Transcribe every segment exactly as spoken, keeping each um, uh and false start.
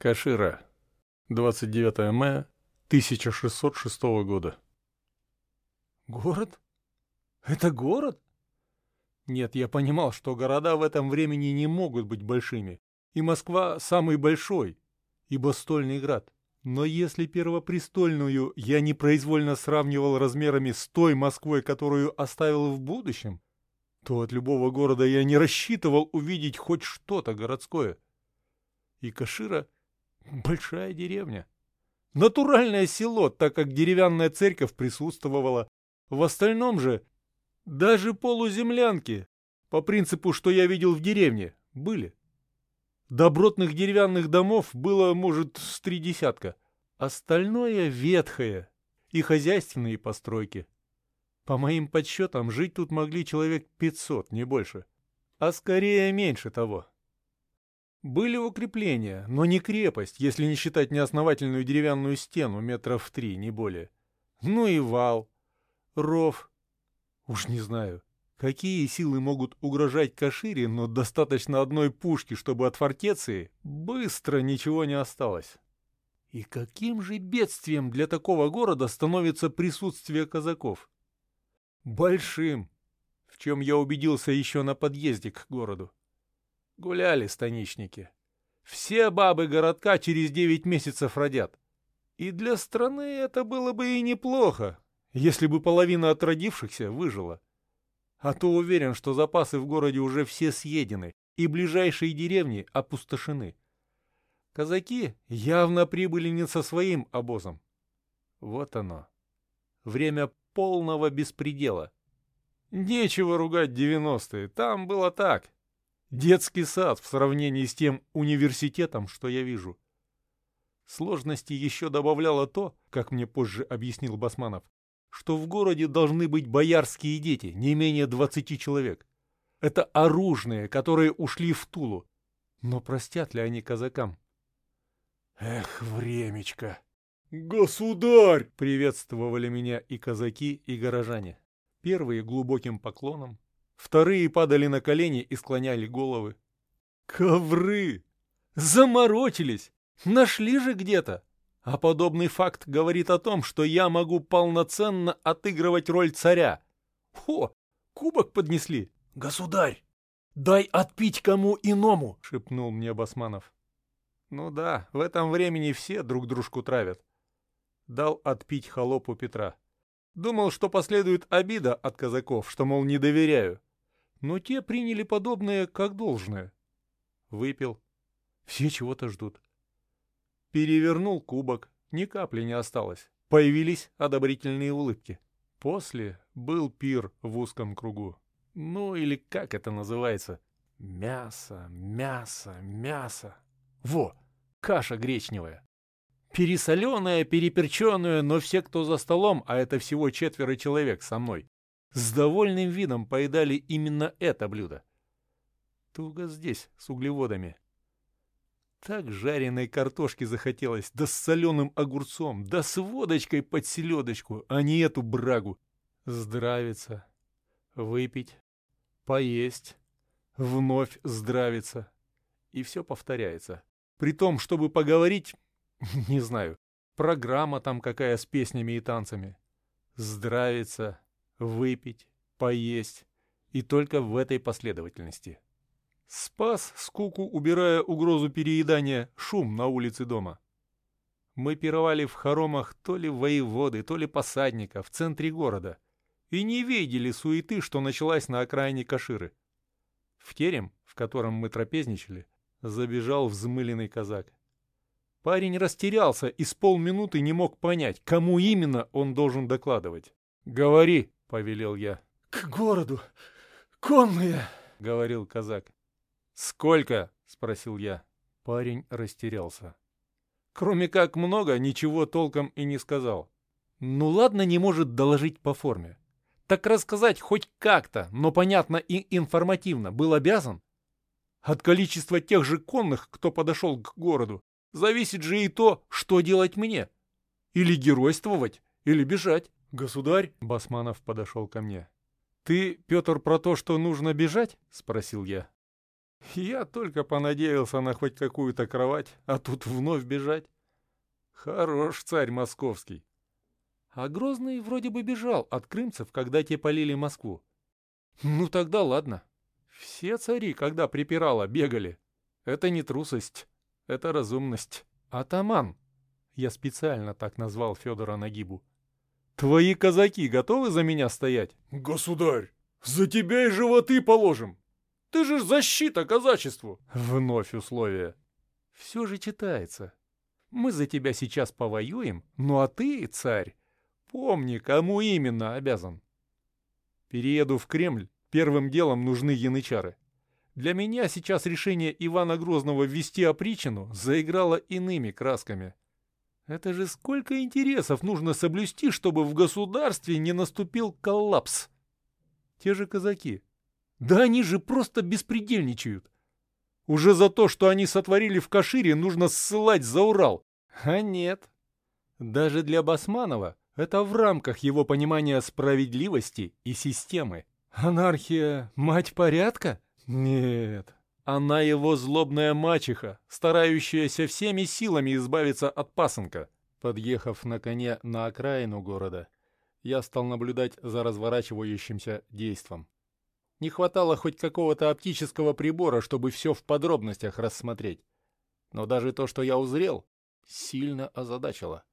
Кашира. двадцать девятое мая тысяча шестьсот шестого года. Город? Это город? Нет, я понимал, что города в этом времени не могут быть большими. И Москва самый большой, ибо стольный град. Но если Первопрестольную я непроизвольно сравнивал размерами с той Москвой, которую оставил в будущем, то от любого города я не рассчитывал увидеть хоть что-то городское. И Кашира — большая деревня. Натуральное село, так как деревянная церковь присутствовала. В остальном же даже полуземлянки, по принципу, что я видел в деревне, были. Добротных деревянных домов было, может, с три десятка. Остальное ветхое и хозяйственные постройки. По моим подсчетам, жить тут могли человек пятьсот, не больше. А скорее меньше того. Были укрепления, но не крепость, если не считать неосновательную деревянную стену метров в три, не более. Ну и вал, ров. Уж не знаю, какие силы могут угрожать Кашире, но достаточно одной пушки, чтобы от фортеции быстро ничего не осталось. И каким же бедствием для такого города становится присутствие казаков? Большим, в чем я убедился еще на подъезде к городу. Гуляли станичники. Все бабы городка через девять месяцев родят. И для страны это было бы и неплохо, если бы половина от родившихся выжила. А то уверен, что запасы в городе уже все съедены, и ближайшие деревни опустошены. Казаки явно прибыли не со своим обозом. Вот оно. Время полного беспредела. Нечего ругать девяностые, там было так. Детский сад в сравнении с тем университетом, что я вижу. Сложности еще добавляло то, как мне позже объяснил Басманов, что в городе должны быть боярские дети, не менее двадцати человек. Это оружные, которые ушли в Тулу. Но простят ли они казакам? Эх, времечко! «Государь!» — приветствовали меня и казаки, и горожане. Первые глубоким поклоном, вторые падали на колени и склоняли головы. Ковры! Заморочились! Нашли же где-то! А подобный факт говорит о том, что я могу полноценно отыгрывать роль царя. О, кубок поднесли! Государь! Дай отпить кому иному! — шепнул мне Басманов. Ну да, в этом времени все друг дружку травят. Дал отпить холопу Петра. Думал, что последует обида от казаков, что, мол, не доверяю. Но те приняли подобное как должное. Выпил. Все чего-то ждут. Перевернул кубок. Ни капли не осталось. Появились одобрительные улыбки. После был пир в узком кругу. Ну или как это называется? Мясо, мясо, мясо. Во, каша гречневая. Пересоленая, переперченная, но все, кто за столом, а это всего четверо человек со мной, с довольным видом поедали именно это блюдо. Туго здесь с углеводами. Так жареной картошки захотелось, да с соленым огурцом, да с водочкой под селедочку, а не эту брагу. Здравиться, выпить, поесть, вновь здравиться. И все повторяется. Притом, чтобы поговорить, не знаю, программа там какая с песнями и танцами. Здравиться, выпить, поесть. И только в этой последовательности. Спас скуку, убирая угрозу переедания, шум на улице дома. Мы пировали в хоромах то ли воеводы, то ли посадника в центре города. И не видели суеты, что началась на окраине Каширы. В терем, в котором мы трапезничали, забежал взмыленный казак. Парень растерялся и с полминуты не мог понять, кому именно он должен докладывать. «Говори», — повелел я. «К городу! Конные!» — говорил казак. «Сколько?» — спросил я. Парень растерялся. Кроме как много, ничего толком и не сказал. Ну ладно, не может доложить по форме. Так рассказать хоть как-то, но понятно и информативно, был обязан. От количества тех же конных, кто подошел к городу, зависит же и то, что делать мне. Или геройствовать, или бежать. «Государь!» — Басманов подошел ко мне. «Ты, Петр, про то, что нужно бежать?» — спросил я. Я только понадеялся на хоть какую-то кровать, а тут вновь бежать. Хорош царь московский. А Грозный вроде бы бежал от крымцев, когда те полили Москву. Ну тогда ладно. Все цари, когда припирало, бегали. Это не трусость, это разумность. Атаман, я специально так назвал Федора Нагибу. Твои казаки готовы за меня стоять? Государь, за тебя и животы положим. Ты же защита казачеству. Вновь условия. Все же читается. Мы за тебя сейчас повоюем, ну а ты, царь, помни, кому именно обязан. Перееду в Кремль, первым делом нужны янычары. Для меня сейчас решение Ивана Грозного ввести опричнину заиграло иными красками. Это же сколько интересов нужно соблюсти, чтобы в государстве не наступил коллапс. Те же казаки. Да они же просто беспредельничают. Уже за то, что они сотворили в Кашире, нужно ссылать за Урал. А нет. Даже для Басманова это в рамках его понимания справедливости и системы. Анархия – мать порядка? Нет. Она его злобная мачеха, старающаяся всеми силами избавиться от пасынка. Подъехав на коне на окраину города, я стал наблюдать за разворачивающимся действом. Не хватало хоть какого-то оптического прибора, чтобы все в подробностях рассмотреть. Но даже то, что я узрел, сильно озадачило.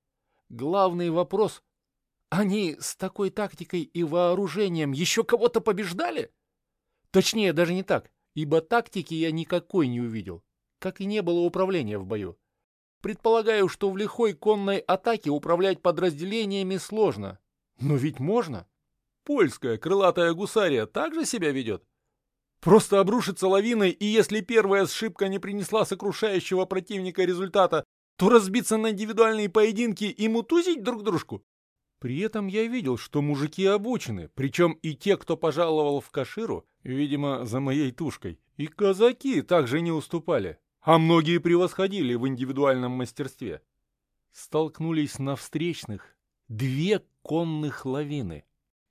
Главный вопрос — они с такой тактикой и вооружением еще кого-то побеждали? Точнее, даже не так, ибо тактики я никакой не увидел, как и не было управления в бою. Предполагаю, что в лихой конной атаке управлять подразделениями сложно. Но ведь можно. Польская крылатая гусария также себя ведет? Просто обрушится лавиной, и если первая сшибка не принесла сокрушающего противника результата, то разбиться на индивидуальные поединки и мутузить друг дружку? При этом я видел, что мужики обучены, причем и те, кто пожаловал в Каширу, видимо, за моей тушкой, и казаки также не уступали, а многие превосходили в индивидуальном мастерстве. Столкнулись на встречных две конных лавины.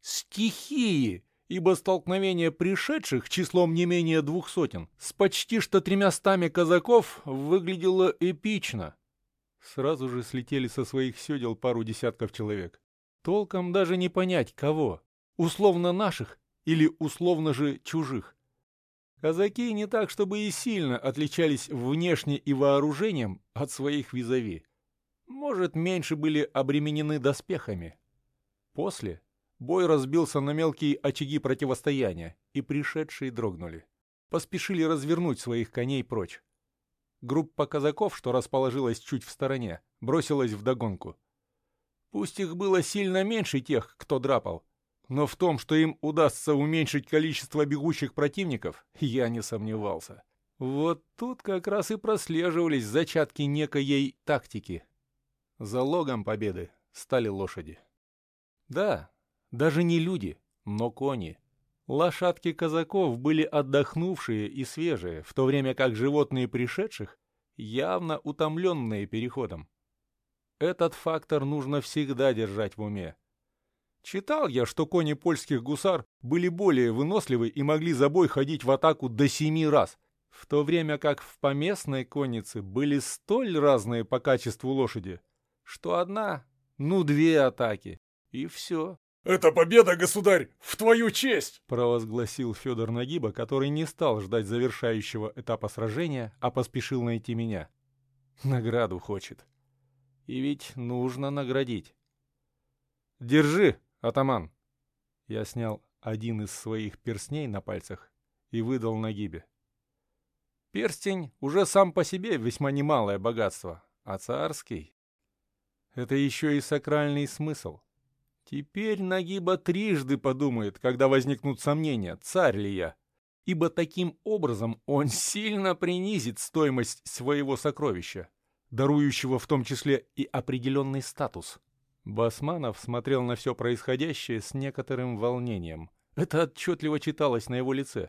Стихии, ибо столкновение пришедших числом не менее двух сотен с почти что тремястами казаков выглядело эпично. Сразу же слетели со своих седел пару десятков человек. Толком даже не понять, кого. Условно наших или условно же чужих. Казаки не так, чтобы и сильно отличались внешне и вооружением от своих визави. Может, меньше были обременены доспехами. После бой разбился на мелкие очаги противостояния, и пришедшие дрогнули. Поспешили развернуть своих коней прочь. Группа казаков, что расположилась чуть в стороне, бросилась вдогонку. Пусть их было сильно меньше тех, кто драпал, но в том, что им удастся уменьшить количество бегущих противников, я не сомневался. Вот тут как раз и прослеживались зачатки некоей тактики. Залогом победы стали лошади. Да, даже не люди, но кони. Лошадки казаков были отдохнувшие и свежие, в то время как животные пришедших явно утомленные переходом. Этот фактор нужно всегда держать в уме. Читал я, что кони польских гусар были более выносливы и могли за бой ходить в атаку до семи раз, в то время как в поместной коннице были столь разные по качеству лошади, что одна, ну две атаки, и все. «Это победа, государь, в твою честь!» — провозгласил Федор Нагиба, который не стал ждать завершающего этапа сражения, а поспешил найти меня. Награду хочет. И ведь нужно наградить. «Держи, атаман!» Я снял один из своих перстней на пальцах и выдал Нагибе. Перстень уже сам по себе весьма немалое богатство, а царский — это еще и сакральный смысл. Теперь Нагиба трижды подумает, когда возникнут сомнения, царь ли я, ибо таким образом он сильно принизит стоимость своего сокровища, дарующего в том числе и определенный статус. Басманов смотрел на все происходящее с некоторым волнением. Это отчетливо читалось на его лице.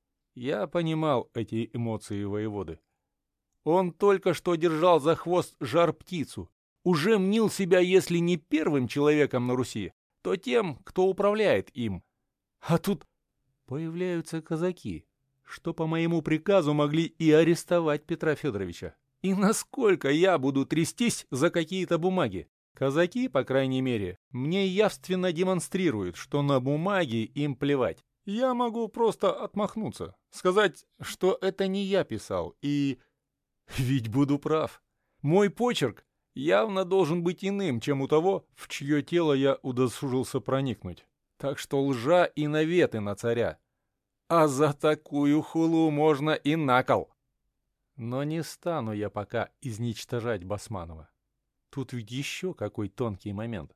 Я понимал эти эмоции воеводы. Он только что держал за хвост жар-птицу, уже мнил себя, если не первым человеком на Руси, то тем, кто управляет им. А тут появляются казаки. что по моему приказу могли и арестовать Петра Федоровича. И насколько я буду трястись за какие-то бумаги? Казаки, по крайней мере, мне явственно демонстрируют, что на бумаге им плевать. Я могу просто отмахнуться, сказать, что это не я писал, и... Ведь буду прав. Мой почерк явно должен быть иным, чем у того, в чье тело я удосужился проникнуть. Так что лжа и наветы на царя. А за такую хулу можно и на кол. Но не стану я пока изничтожать Басманова. Тут ведь еще какой тонкий момент.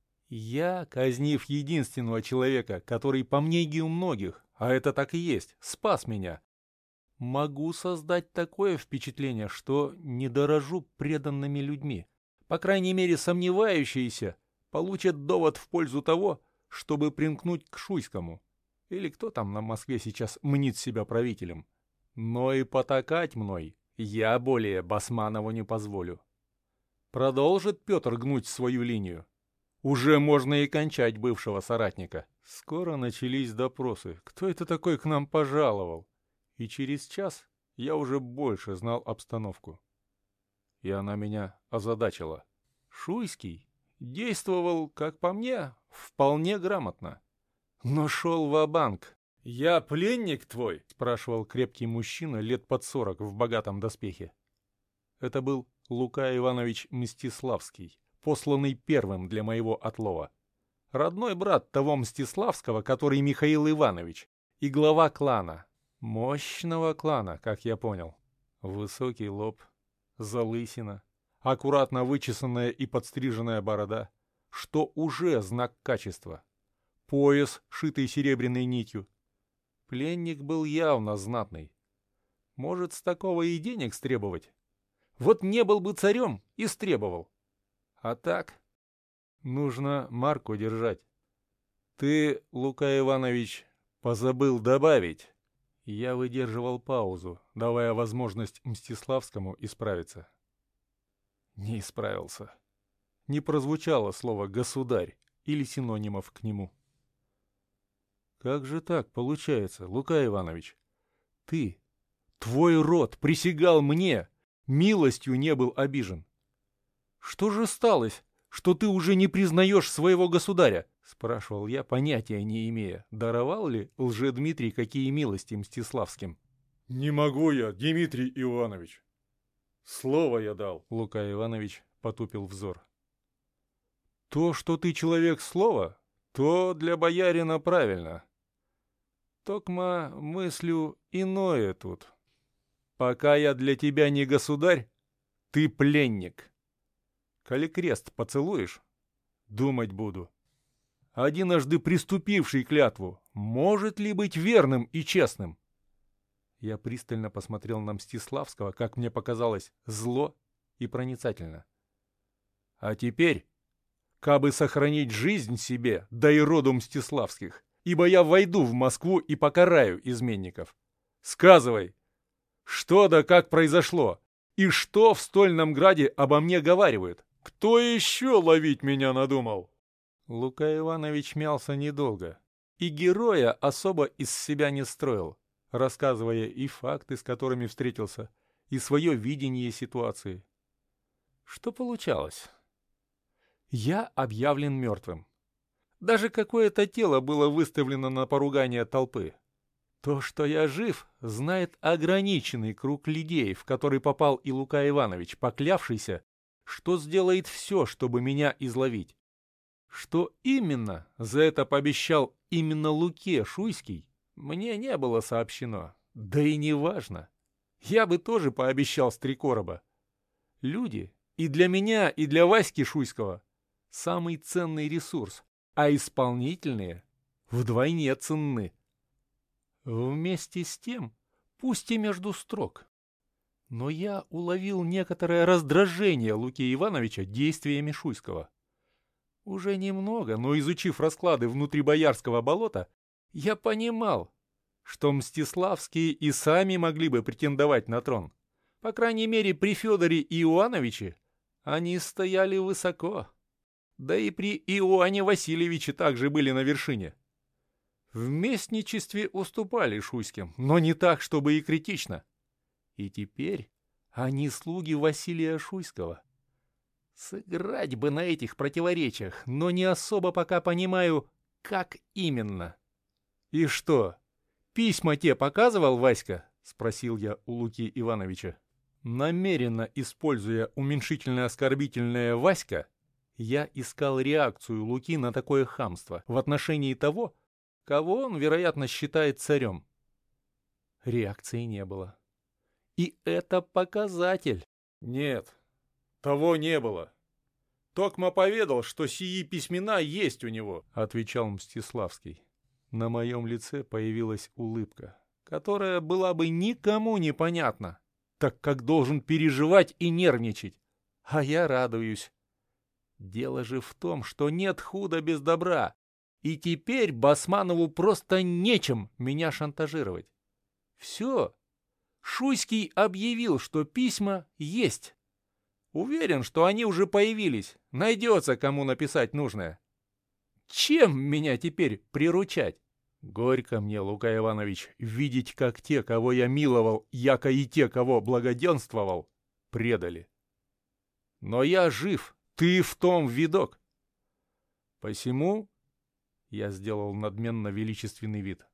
Я, казнив единственного человека, который по мнению многих, а это так и есть, спас меня, могу создать такое впечатление, что не дорожу преданными людьми. По крайней мере, сомневающиеся получат довод в пользу того, чтобы примкнуть к Шуйскому. Или кто там на Москве сейчас мнит себя правителем. Но и потакать мной я более Басманову не позволю. Продолжит Петр гнуть свою линию. Уже можно и кончать бывшего соратника. Скоро начались допросы. Кто это такой к нам пожаловал? И через час я уже больше знал обстановку. И она меня озадачила. Шуйский действовал, как по мне, вполне грамотно. Но шел ва-банк. «Я пленник твой?» — спрашивал крепкий мужчина лет под сорок в богатом доспехе. Это был Лука Иванович Мстиславский, посланный первым для моего отлова. Родной брат того Мстиславского, который Михаил Иванович, и глава клана. Мощного клана, как я понял. Высокий лоб, залысина, аккуратно вычесанная и подстриженная борода, что уже знак качества. Пояс, шитый серебряной нитью. Пленник был явно знатный. Может, с такого и денег стребовать? Вот не был бы царем, и стребовал. А так, нужно марку держать. Ты, Лука Иванович, позабыл добавить. Я выдерживал паузу, давая возможность Мстиславскому исправиться. Не исправился. Не прозвучало слово «государь» или синонимов к нему. Как же так получается, Лука Иванович? Ты, твой род присягал мне, милостью не был обижен. Что же сталось, что ты уже не признаешь своего государя? Спрашивал я, понятия не имея, даровал ли Лжедмитрий какие милости Мстиславским. Не могу я, Дмитрий Иванович. Слово я дал. Лука Иванович потупил взор. То, что ты человек слова, то для боярина правильно. Токма мыслю иное тут. Пока я для тебя не государь, ты пленник. Коли крест поцелуешь, думать буду. Одиножды приступивший клятву, может ли быть верным и честным? Я пристально посмотрел на Мстиславского, как мне показалось, зло и проницательно. А теперь, кабы сохранить жизнь себе, да и роду Мстиславских, ибо я войду в Москву и покараю изменников. Сказывай, что да как произошло, и что в Стольном Граде обо мне говаривают? Кто еще ловить меня надумал? Лука Иванович мялся недолго, и героя особо из себя не строил, рассказывая и факты, с которыми встретился, и свое видение ситуации. Что получалось? Я объявлен мертвым. Даже какое-то тело было выставлено на поругание толпы. То, что я жив, знает ограниченный круг людей, в который попал и Лука Иванович, поклявшийся, что сделает все, чтобы меня изловить. Что именно за это пообещал именно Луке Шуйский, мне не было сообщено. Да и не важно. Я бы тоже пообещал с три короба. Люди и для меня, и для Васьки Шуйского самый ценный ресурс, а исполнительные вдвойне ценны. Вместе с тем, пусть и между строк, но я уловил некоторое раздражение Луки Ивановича действиями Шуйского. Уже немного, но изучив расклады внутрибоярского болота, я понимал, что Мстиславские и сами могли бы претендовать на трон. По крайней мере, при Федоре Иоановиче они стояли высоко. Да и при Иоанне Васильевиче также были на вершине. В местничестве уступали шуйским, но не так, чтобы и критично. И теперь они слуги Василия Шуйского. Сыграть бы на этих противоречиях, но не особо пока понимаю, как именно. «И что, письма те показывал Васька?» — спросил я у Луки Ивановича. Намеренно используя уменьшительно-оскорбительное «Васька», я искал реакцию Луки на такое хамство в отношении того, кого он, вероятно, считает царем. Реакции не было. И это показатель. Нет, того не было. Токма поведал, что сии письмена есть у него, отвечал Мстиславский. На моем лице появилась улыбка, которая была бы никому не понятна, так как должен переживать и нервничать. А я радуюсь. Дело же в том, что нет худа без добра, и теперь Басманову просто нечем меня шантажировать. Все. Шуйский объявил, что письма есть. Уверен, что они уже появились. Найдется, кому написать нужное. Чем меня теперь приручать? Горько мне, Лука Иванович, видеть, как те, кого я миловал, яко и те, кого благоденствовал, предали. Но я жив, ты в том видок. Посему я сделал надменно величественный вид.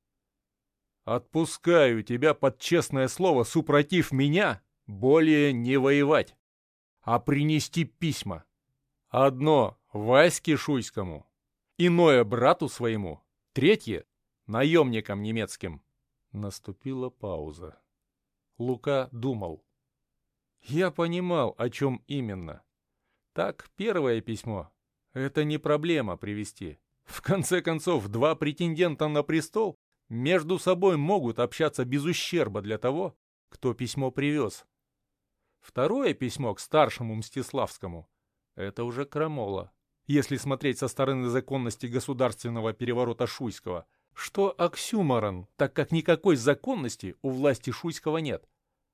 Отпускаю тебя под честное слово, супротив меня, более не воевать, а принести письма. Одно Ваське Шуйскому, иное брату своему, третье наемникам немецким. Наступила пауза. Лука думал. Я понимал, о чем именно. Так, первое письмо — это не проблема привести. В конце концов, два претендента на престол между собой могут общаться без ущерба для того, кто письмо привез. Второе письмо к старшему Мстиславскому — это уже крамола, если смотреть со стороны законности государственного переворота Шуйского, что оксюморон, так как никакой законности у власти Шуйского нет.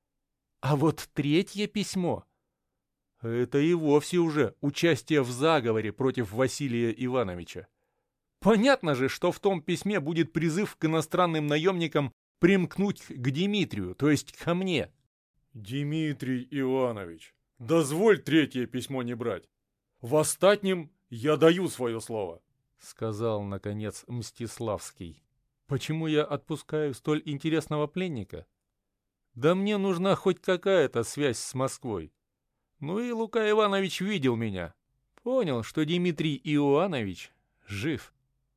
А вот третье письмо — это и вовсе уже участие в заговоре против Василия Ивановича. Понятно же, что в том письме будет призыв к иностранным наемникам примкнуть к Дмитрию, то есть ко мне. Дмитрий Иванович, дозволь третье письмо не брать. В остатнем я даю свое слово, — сказал, наконец, Мстиславский. Почему я отпускаю столь интересного пленника? Да мне нужна хоть какая-то связь с Москвой. Ну и Лука Иванович видел меня. Понял, что Дмитрий Иоанович жив.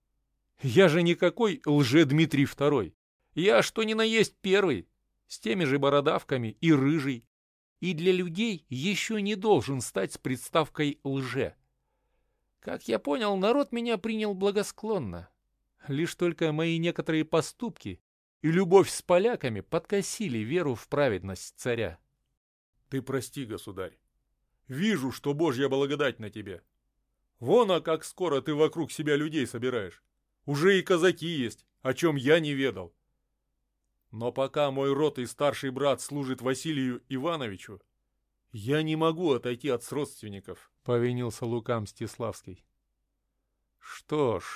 Я же никакой лже-Дмитрий Второй. Я что ни на есть первый, с теми же бородавками и рыжий. И для людей еще не должен стать с приставкой «лже». Как я понял, народ меня принял благосклонно. Лишь только мои некоторые поступки и любовь с поляками подкосили веру в праведность царя. Ты прости, государь. Вижу, что Божья благодать на тебе. Вон, а как скоро ты вокруг себя людей собираешь. Уже и казаки есть, о чем я не ведал. Но пока мой род и старший брат служит Василию Ивановичу, я не могу отойти от родственников, — повинился Лука Мстиславский. Что ж,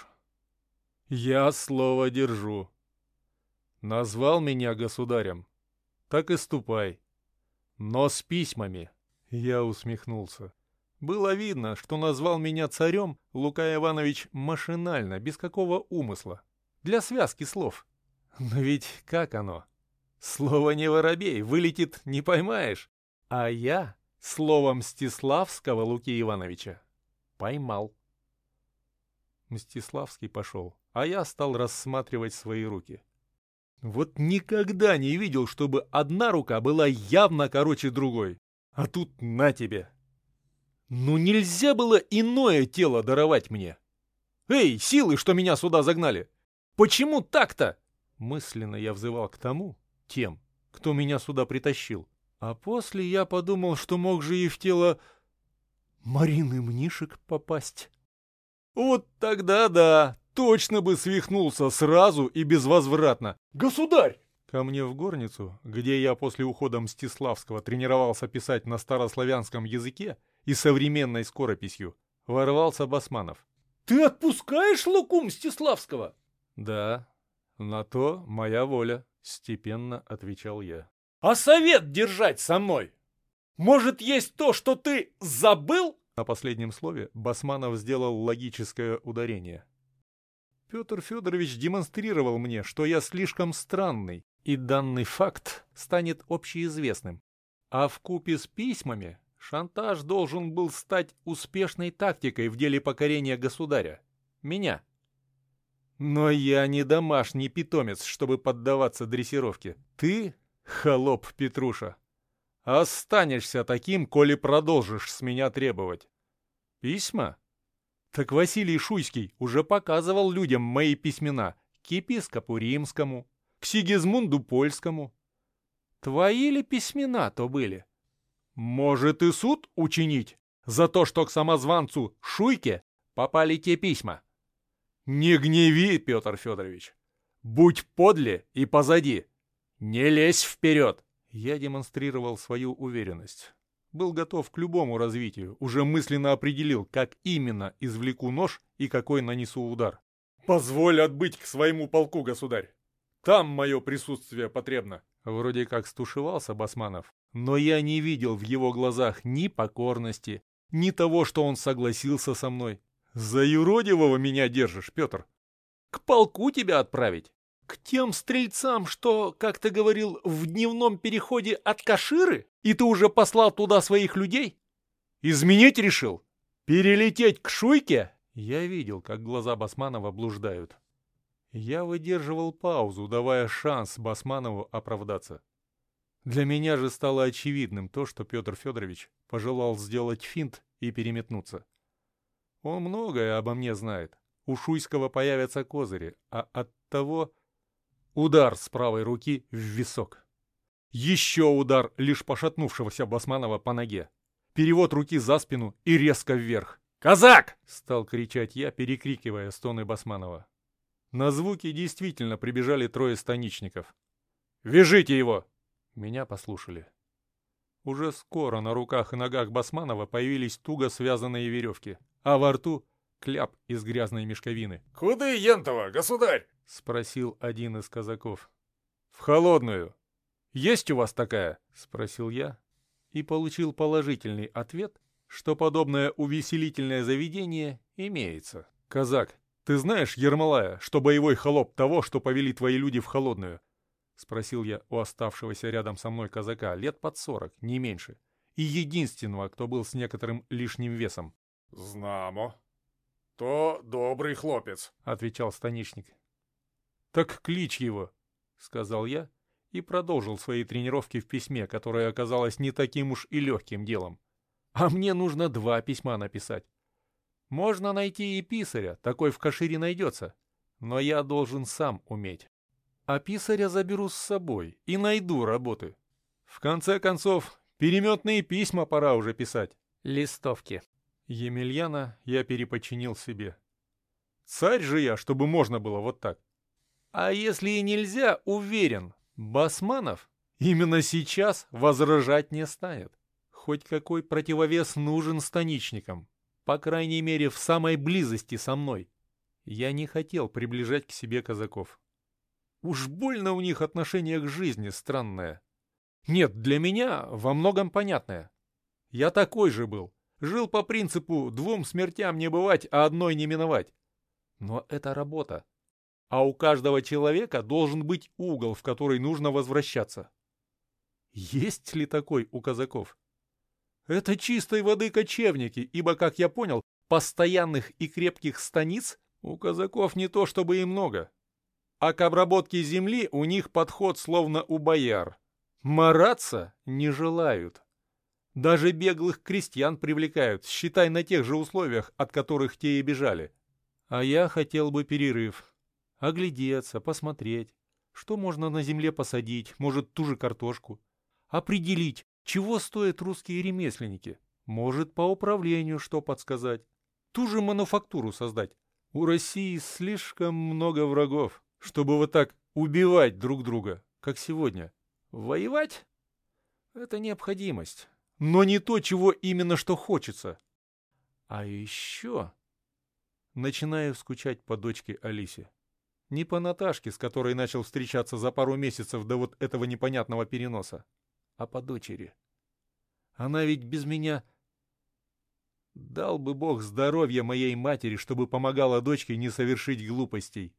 я слово держу. Назвал меня государем, так и ступай. Но с письмами. Я усмехнулся. Было видно, что назвал меня царем Лука Иванович машинально, без какого умысла, для связки слов. Но ведь как оно? Слово не воробей, вылетит не поймаешь. А я слово Мстиславского Луки Ивановича поймал. Мстиславский пошел, а я стал рассматривать свои руки. Вот никогда не видел, чтобы одна рука была явно короче другой. А тут на тебе. Ну нельзя было иное тело даровать мне. Эй, силы, что меня сюда загнали! Почему так-то? Мысленно я взывал к тому, тем, кто меня сюда притащил. А после я подумал, что мог же и в тело Марины Мнишек попасть. Вот тогда да, точно бы свихнулся сразу и безвозвратно. Государь! Ко мне в горницу, где я после ухода Мстиславского тренировался писать на старославянском языке и современной скорописью, ворвался Басманов. «Ты отпускаешь Луку Мстиславского?» Да, на то моя воля, степенно отвечал я. А совет держать со мной? Может, есть то, что ты забыл? На последнем слове Басманов сделал логическое ударение. Петр Федорович демонстрировал мне, что я слишком странный, и данный факт станет общеизвестным. А вкупе с письмами шантаж должен был стать успешной тактикой в деле покорения государя. Меня. Но я не домашний питомец, чтобы поддаваться дрессировке. Ты, холоп Петруша, останешься таким, коли продолжишь с меня требовать. Письма? Так Василий Шуйский уже показывал людям мои письмена к епископу Римскому, к Сигизмунду Польскому. Твои ли письмена то были? Может и суд учинить за то, что к самозванцу Шуйке попали те письма? Не гневи, Петр Федорович. Будь подле и позади. Не лезь вперед. Я демонстрировал свою уверенность. Был готов к любому развитию, уже мысленно определил, как именно извлеку нож и какой нанесу удар. Позволь отбыть к своему полку, государь. Там мое присутствие потребно. Вроде как стушевался Басманов, но я не видел в его глазах ни покорности, ни того, что он согласился со мной. За юродивого меня держишь, Петр. К полку тебя отправить? К тем стрельцам, что, как ты говорил, в дневном переходе от Каширы? И ты уже послал туда своих людей? Изменить решил? Перелететь к Шуйке? Я видел, как глаза Басманова блуждают. Я выдерживал паузу, давая шанс Басманову оправдаться. Для меня же стало очевидным то, что Петр Федорович пожелал сделать финт и переметнуться. Он многое обо мне знает. У Шуйского появятся козыри, а от того... Удар с правой руки в висок. Еще удар лишь пошатнувшегося Басманова по ноге. Перевод руки за спину и резко вверх. «Казак!» — стал кричать я, перекрикивая стоны Басманова. На звуки действительно прибежали трое станичников. «Вяжите его!» Меня послушали. Уже скоро на руках и ногах Басманова появились туго связанные веревки, а во рту кляп из грязной мешковины. «Куды, ентова, государь?» — спросил один из казаков. «В холодную. Есть у вас такая?» — спросил я и получил положительный ответ, что подобное увеселительное заведение имеется. «Казак, ты знаешь Ермолая, что боевой холоп того, что повели твои люди в холодную?» — спросил я у оставшегося рядом со мной казака, лет под сорок, не меньше, и единственного, кто был с некоторым лишним весом. «Знамо. То добрый хлопец», — отвечал станичник. «Так клич его», — сказал я и продолжил свои тренировки в письме, которое оказалось не таким уж и легким делом. А мне нужно два письма написать. Можно найти и писаря, такой в Кашире найдется, но я должен сам уметь. А писаря заберу с собой и найду работы. В конце концов, переметные письма пора уже писать. Листовки. Емельяна я переподчинил себе. Царь же я, чтобы можно было вот так. А если и нельзя, уверен, Басманов именно сейчас возражать не станет. Хоть какой противовес нужен станичникам, по крайней мере в самой близости со мной. Я не хотел приближать к себе казаков. Уж больно у них отношение к жизни странное. Нет, для меня во многом понятное. Я такой же был. Жил по принципу «двум смертям не бывать, а одной не миновать». Но это работа. А у каждого человека должен быть угол, в который нужно возвращаться. Есть ли такой у казаков? Это чистой воды кочевники, ибо, как я понял, постоянных и крепких станиц у казаков не то чтобы и много. А к обработке земли у них подход словно у бояр. Мараться не желают. Даже беглых крестьян привлекают, считай, на тех же условиях, от которых те и бежали. А я хотел бы перерыв. Оглядеться, посмотреть, что можно на земле посадить, может, ту же картошку. Определить, чего стоят русские ремесленники. Может, по управлению что подсказать. Ту же мануфактуру создать. У России слишком много врагов, чтобы вот так убивать друг друга, как сегодня. Воевать? Это необходимость. Но не то, чего именно что хочется. А еще... Начинаю скучать по дочке Алисе. Не по Наташке, с которой начал встречаться за пару месяцев до вот этого непонятного переноса, а по дочери. Она ведь без меня... Дал бы Бог здоровья моей матери, чтобы помогала дочке не совершить глупостей.